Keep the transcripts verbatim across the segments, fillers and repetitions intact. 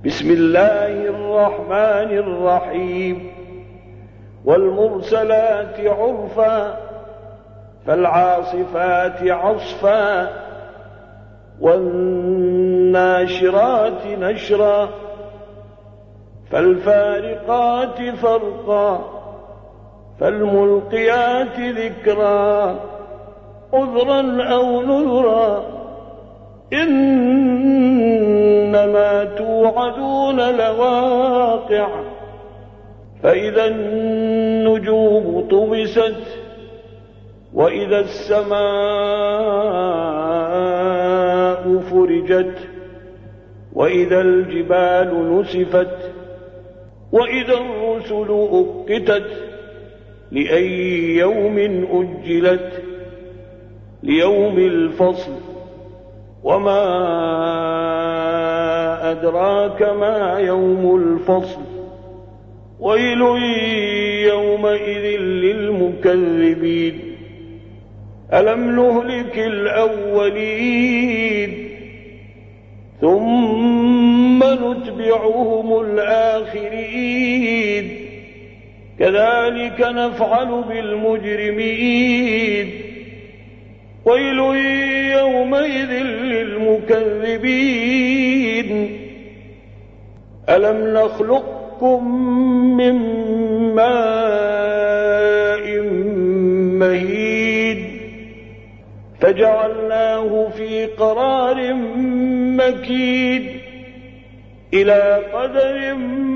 بسم الله الرحمن الرحيم والمرسلات عرفا فالعاصفات عصفا والناشرات نشرا فالفارقات فرقا فالملقيات ذكرا عذرا أو نذرا إنما توعدون لواقع فإذا النجوم طمست وإذا السماء فرجت وإذا الجبال نسفت وإذا الرسل أقتت لأي يوم أجلت ليوم الفصل وما أدراك ما يوم الفصل ويل يومئذ للمكذبين ألم نهلك الأولين ثم نتبعهم الآخرين كذلك نفعل بالمجرمين ويل يومئذ للمكذبين ألم نخلقكم من ماء مهين فجعلناه في قرار مكين إلى قدر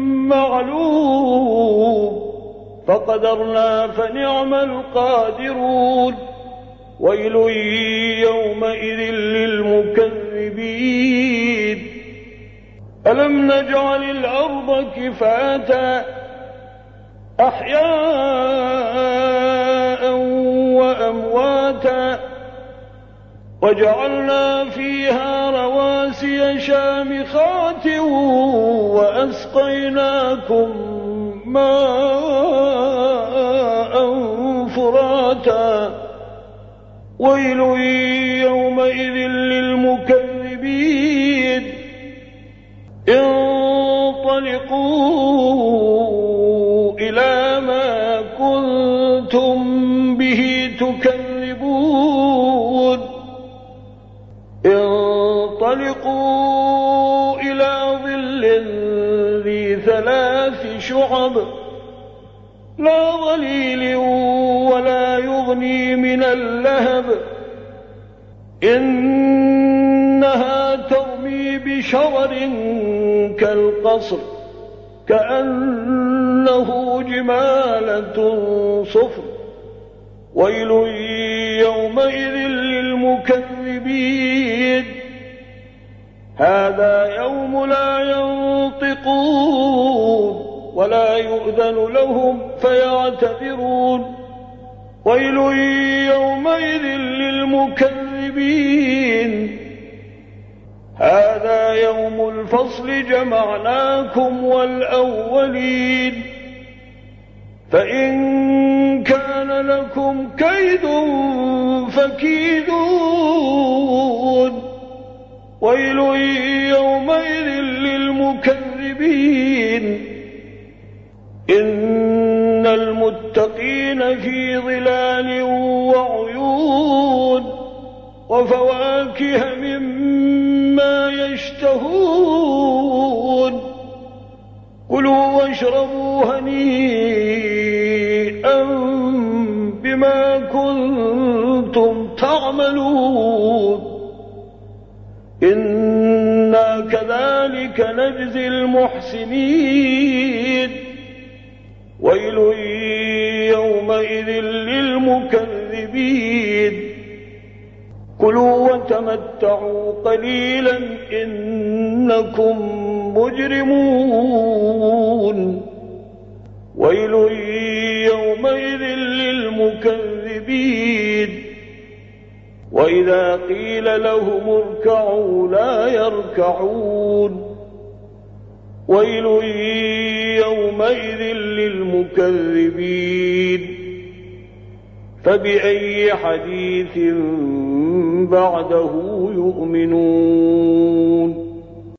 معلوم فقدرنا فنعم القادرون ويل يومئذ للمكذبين ألم نجعل الأرض كفاتا أحياء وأمواتا وجعلنا فيها رواسي شامخات وأسقيناكم ماء فراتا ويل يومئذ للمكذبين انطلقوا إلى ما كنتم به تكذبون انطلقوا إلى ظل ذي ثلاث شعب لا ظليل ولا يغني من اللهب إنها ترمي بشرر كالقصر كأنه جمالة صفر ويل يومئذ للمكذبين هذا يوم لا ينطقون ولا يؤذن لهم فيعتذرون ويل يومئذ للمكذبين هذا يوم الفصل جمعناكم والأولين فإن كان لكم كيد فكيدون ويل يومئذ للمكذبين إن المتقين في ظلال وعيون وفواكه مما يشتهون كلوا واشربوا هنيئا بما كنتم تعملون إنا كذلك نجزي المحسنين ويل يومئذ للمكذبين كلوا وتمتعوا قليلا إنكم مجرمون ويل يومئذ للمكذبين وإذا قيل لهم اركعوا لا يركعون ويل يومئذ للمكذبين فبأي حديث بعده يؤمنون